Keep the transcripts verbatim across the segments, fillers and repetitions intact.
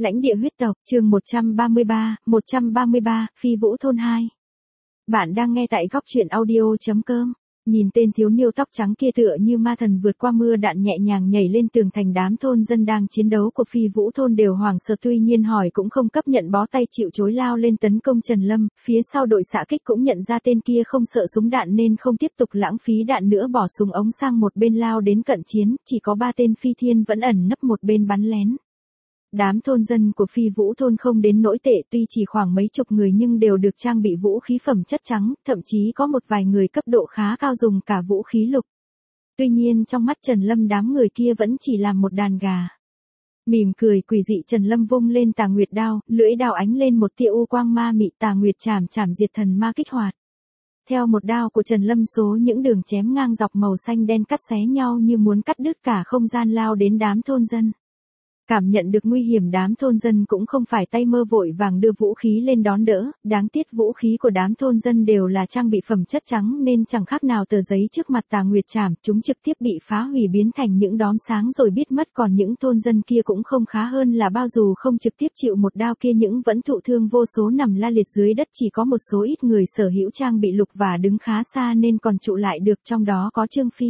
Lãnh địa huyết tộc, chương một trăm ba mươi ba, một trăm ba mươi ba, Phi Vũ thôn hai. Bạn đang nghe tại góc truyện audio.com. Nhìn tên thiếu niên tóc trắng kia tựa như ma thần vượt qua mưa đạn nhẹ nhàng nhảy lên tường thành, đám thôn dân đang chiến đấu của Phi Vũ thôn đều hoảng sợ, tuy nhiên hỏi cũng không cấp, nhận bó tay chịu chối lao lên tấn công Trần Lâm. Phía sau đội xạ kích cũng nhận ra tên kia không sợ súng đạn nên không tiếp tục lãng phí đạn nữa, bỏ súng ống sang một bên lao đến cận chiến, chỉ có ba tên phi thiên vẫn ẩn nấp một bên bắn lén. Đám thôn dân của Phi Vũ thôn không đến nỗi tệ, tuy chỉ khoảng mấy chục người nhưng đều được trang bị vũ khí phẩm chất trắng, thậm chí có một vài người cấp độ khá cao dùng cả vũ khí lục. Tuy nhiên trong mắt Trần Lâm đám người kia vẫn chỉ là một đàn gà. Mỉm cười quỷ dị, Trần Lâm vung lên Tà Nguyệt đao, lưỡi đao ánh lên một tia u quang ma mị, Tà Nguyệt chảm chảm diệt thần ma kích hoạt. Theo một đao của Trần Lâm, số những đường chém ngang dọc màu xanh đen cắt xé nhau như muốn cắt đứt cả không gian, lao đến đám thôn dân. Cảm nhận được nguy hiểm, đám thôn dân cũng không phải tay mơ vội vàng đưa vũ khí lên đón đỡ, đáng tiếc vũ khí của đám thôn dân đều là trang bị phẩm chất trắng nên chẳng khác nào tờ giấy trước mặt Tà Nguyệt chảm, chúng trực tiếp bị phá hủy biến thành những đốm sáng rồi biết mất, còn những thôn dân kia cũng không khá hơn là bao, dù không trực tiếp chịu một đao kia những vẫn thụ thương vô số nằm la liệt dưới đất, chỉ có một số ít người sở hữu trang bị lục và đứng khá xa nên còn trụ lại được, trong đó có Trương Phi.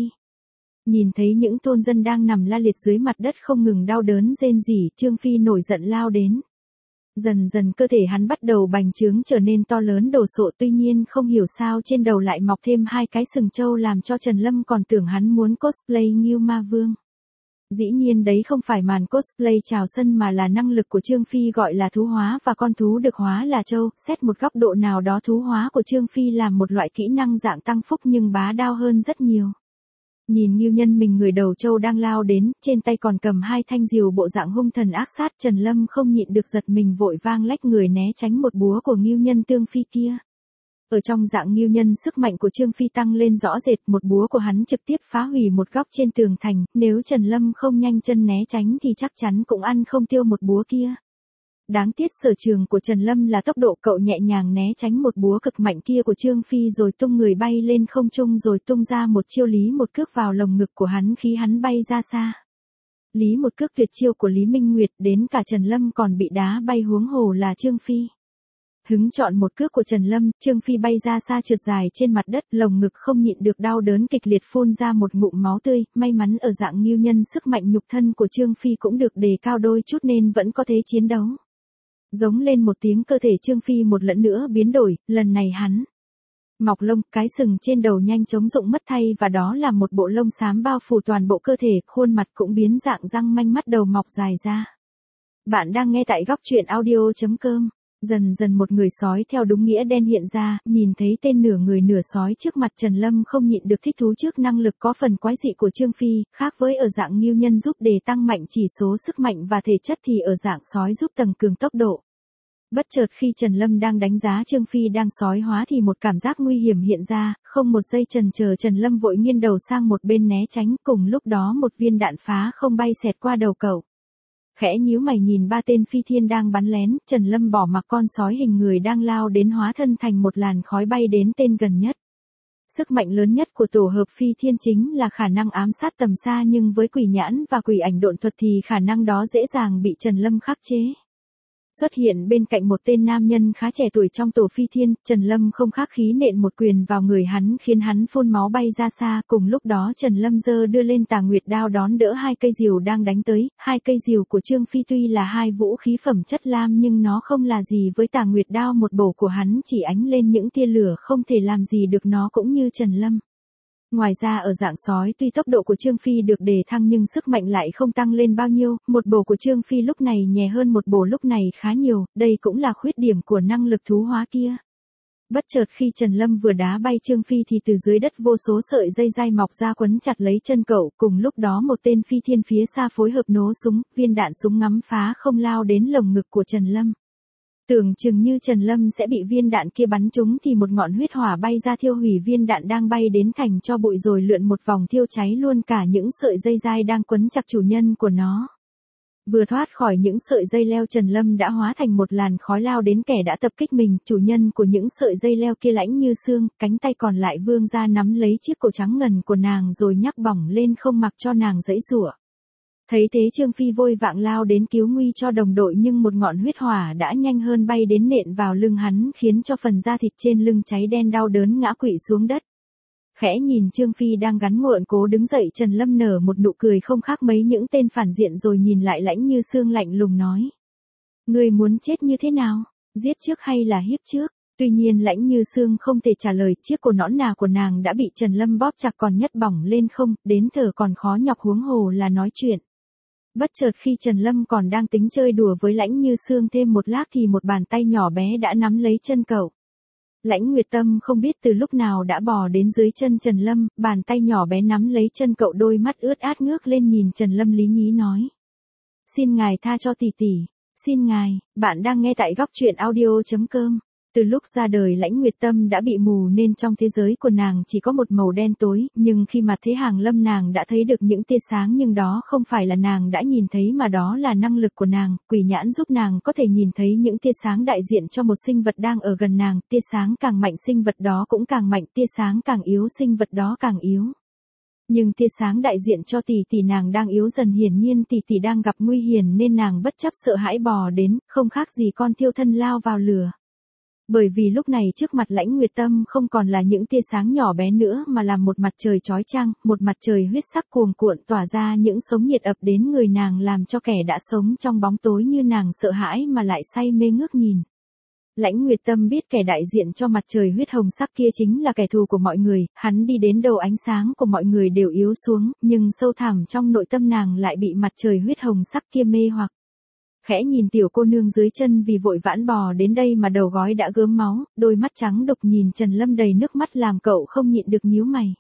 Nhìn thấy những thôn dân đang nằm la liệt dưới mặt đất không ngừng đau đớn rên rỉ, Trương Phi nổi giận lao đến. Dần dần cơ thể hắn bắt đầu bành trướng trở nên to lớn đồ sộ, tuy nhiên không hiểu sao trên đầu lại mọc thêm hai cái sừng trâu làm cho Trần Lâm còn tưởng hắn muốn cosplay Ngưu Ma Vương. Dĩ nhiên đấy không phải màn cosplay chào sân mà là năng lực của Trương Phi, gọi là thú hóa, và con thú được hóa là trâu. Xét một góc độ nào đó, thú hóa của Trương Phi là một loại kỹ năng dạng tăng phúc nhưng bá đạo hơn rất nhiều. Nhìn Ngưu Nhân mình người đầu trâu đang lao đến, trên tay còn cầm hai thanh diều bộ dạng hung thần ác sát, Trần Lâm không nhịn được giật mình, vội vang lách người né tránh một búa của Ngưu Nhân Tương Phi kia. Ở trong dạng Ngưu Nhân, sức mạnh của Trương Phi tăng lên rõ rệt, một búa của hắn trực tiếp phá hủy một góc trên tường thành, nếu Trần Lâm không nhanh chân né tránh thì chắc chắn cũng ăn không tiêu một búa kia. Đáng tiếc sở trường của Trần Lâm là tốc độ, cậu nhẹ nhàng né tránh một búa cực mạnh kia của Trương Phi rồi tung người bay lên không trung, rồi tung ra một chiêu Lý một cước vào lồng ngực của hắn khi hắn bay ra xa. Lý một cước tuyệt chiêu của Lý Minh Nguyệt, đến cả Trần Lâm còn bị đá bay, huống hồ là Trương Phi. Hứng chọn một cước của Trần Lâm, Trương Phi bay ra xa trượt dài trên mặt đất, lồng ngực không nhịn được đau đớn kịch liệt phun ra một ngụm máu tươi, may mắn ở dạng Ngưu Nhân sức mạnh nhục thân của Trương Phi cũng được đề cao đôi chút nên vẫn có thể chiến đấu. Giống lên một tiếng, cơ thể Trương Phi một lần nữa biến đổi, lần này hắn mọc lông, cái sừng trên đầu nhanh chóng rụng mất thay và đó là một bộ lông xám bao phủ toàn bộ cơ thể, khuôn mặt cũng biến dạng, răng manh, mắt đầu mọc dài ra. Bạn đang nghe tại góc truyện audio.com. Dần dần một người sói theo đúng nghĩa đen hiện ra, nhìn thấy tên nửa người nửa sói trước mặt, Trần Lâm không nhịn được thích thú trước năng lực có phần quái dị của Trương Phi, khác với ở dạng Ngưu Nhân giúp để tăng mạnh chỉ số sức mạnh và thể chất thì ở dạng sói giúp tăng cường tốc độ. Bất chợt khi Trần Lâm đang đánh giá Trương Phi đang sói hóa thì một cảm giác nguy hiểm hiện ra, không một giây chần chờ Trần Lâm vội nghiêng đầu sang một bên né tránh, cùng lúc đó một viên đạn phá không bay xẹt qua đầu cậu. Khẽ nhíu mày nhìn ba tên phi thiên đang bắn lén, Trần Lâm bỏ mặc con sói hình người đang lao đến, hóa thân thành một làn khói bay đến tên gần nhất. Sức mạnh lớn nhất của tổ hợp phi thiên chính là khả năng ám sát tầm xa, nhưng với quỷ nhãn và quỷ ảnh độn thuật thì khả năng đó dễ dàng bị Trần Lâm khắc chế. Xuất hiện bên cạnh một tên nam nhân khá trẻ tuổi trong tổ phi thiên, Trần Lâm không khác khí nện một quyền vào người hắn khiến hắn phun máu bay ra xa, cùng lúc đó Trần Lâm giơ đưa lên Tà Nguyệt đao đón đỡ hai cây diều đang đánh tới, hai cây diều của Trương Phi tuy là hai vũ khí phẩm chất lam nhưng nó không là gì với Tà Nguyệt đao, một bổ của hắn chỉ ánh lên những tia lửa không thể làm gì được nó cũng như Trần Lâm. Ngoài ra ở dạng sói tuy tốc độ của Trương Phi được đề thăng nhưng sức mạnh lại không tăng lên bao nhiêu, một bổ của Trương Phi lúc này nhẹ hơn một bổ lúc này khá nhiều, đây cũng là khuyết điểm của năng lực thú hóa kia. Bất chợt khi Trần Lâm vừa đá bay Trương Phi thì từ dưới đất vô số sợi dây dai mọc ra quấn chặt lấy chân cậu, cùng lúc đó một tên phi thiên phía xa phối hợp nổ súng, viên đạn súng ngắm phá không lao đến lồng ngực của Trần Lâm. Tưởng chừng như Trần Lâm sẽ bị viên đạn kia bắn trúng thì một ngọn huyết hỏa bay ra thiêu hủy viên đạn đang bay đến thành cho bụi rồi lượn một vòng thiêu cháy luôn cả những sợi dây dai đang quấn chặt chủ nhân của nó. Vừa thoát khỏi những sợi dây leo, Trần Lâm đã hóa thành một làn khói lao đến kẻ đã tập kích mình, chủ nhân của những sợi dây leo kia lãnh như xương, cánh tay còn lại vươn ra nắm lấy chiếc cổ trắng ngần của nàng rồi nhắc bỏng lên không mặc cho nàng giãy giụa. Thấy thế Trương Phi vội vàng lao đến cứu nguy cho đồng đội nhưng một ngọn huyết hỏa đã nhanh hơn bay đến nện vào lưng hắn khiến cho phần da thịt trên lưng cháy đen đau đớn ngã quỵ xuống đất. Khẽ nhìn Trương Phi đang gắn ngượng cố đứng dậy, Trần Lâm nở một nụ cười không khác mấy những tên phản diện rồi nhìn lại Lãnh Như Sương lạnh lùng nói. Ngươi muốn chết như thế nào? Giết trước hay là hiếp trước? Tuy nhiên Lãnh Như Sương không thể trả lời, chiếc cổ nõn nà của nàng đã bị Trần Lâm bóp chặt còn nhất bỏng lên không, đến thở còn khó nhọc huống hồ là nói chuyện. Bất chợt khi Trần Lâm còn đang tính chơi đùa với Lãnh Như Sương thêm một lát thì một bàn tay nhỏ bé đã nắm lấy chân cậu. Lãnh Nguyệt Tâm không biết từ lúc nào đã bò đến dưới chân Trần Lâm, bàn tay nhỏ bé nắm lấy chân cậu, đôi mắt ướt át ngước lên nhìn Trần Lâm lý nhí nói. Xin ngài tha cho tỷ tỷ, xin ngài, bạn đang nghe tại góc truyện audio chấm com. Từ lúc ra đời Lãnh Nguyệt Tâm đã bị mù nên trong thế giới của nàng chỉ có một màu đen tối, nhưng khi mặt thế Hàng Lâm nàng đã thấy được những tia sáng, nhưng đó không phải là nàng đã nhìn thấy mà đó là năng lực của nàng, quỷ nhãn giúp nàng có thể nhìn thấy những tia sáng đại diện cho một sinh vật đang ở gần nàng, tia sáng càng mạnh sinh vật đó cũng càng mạnh, tia sáng càng yếu sinh vật đó càng yếu. Nhưng tia sáng đại diện cho tỷ tỷ nàng đang yếu dần, hiển nhiên tỷ tỷ đang gặp nguy hiểm nên nàng bất chấp sợ hãi bò đến, không khác gì con thiêu thân lao vào lửa. Bởi vì lúc này trước mặt Lãnh Nguyệt Tâm không còn là những tia sáng nhỏ bé nữa mà là một mặt trời chói chang, một mặt trời huyết sắc cuồn cuộn tỏa ra những sóng nhiệt ập đến người nàng làm cho kẻ đã sống trong bóng tối như nàng sợ hãi mà lại say mê ngước nhìn. Lãnh Nguyệt Tâm biết kẻ đại diện cho mặt trời huyết hồng sắc kia chính là kẻ thù của mọi người, hắn đi đến đâu ánh sáng của mọi người đều yếu xuống, nhưng sâu thẳm trong nội tâm nàng lại bị mặt trời huyết hồng sắc kia mê hoặc. Khẽ nhìn tiểu cô nương dưới chân vì vội vãn bò đến đây mà đầu gối đã gớm máu, đôi mắt trắng đục nhìn Trần Lâm đầy nước mắt làm cậu không nhịn được nhíu mày.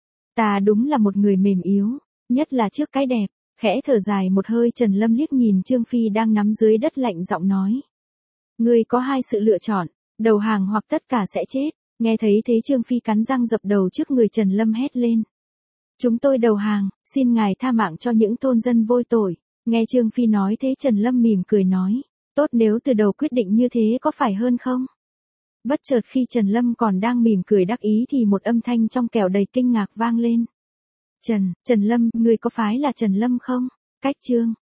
Ta đúng là một người mềm yếu, nhất là trước cái đẹp. Khẽ thở dài một hơi Trần Lâm liếc nhìn Trương Phi đang nằm dưới đất lạnh giọng nói. Ngươi có hai sự lựa chọn, đầu hàng hoặc tất cả sẽ chết. Nghe thấy thế Trương Phi cắn răng dập đầu trước người Trần Lâm hét lên. Chúng tôi đầu hàng, xin ngài tha mạng cho những thôn dân vô tội. Nghe Trương Phi nói thế Trần Lâm mỉm cười nói, tốt nếu từ đầu quyết định như thế có phải hơn không? Bất chợt khi Trần Lâm còn đang mỉm cười đắc ý thì một âm thanh trong kẻo đầy kinh ngạc vang lên. Trần, Trần Lâm, ngươi có phải là Trần Lâm không? Cách chương,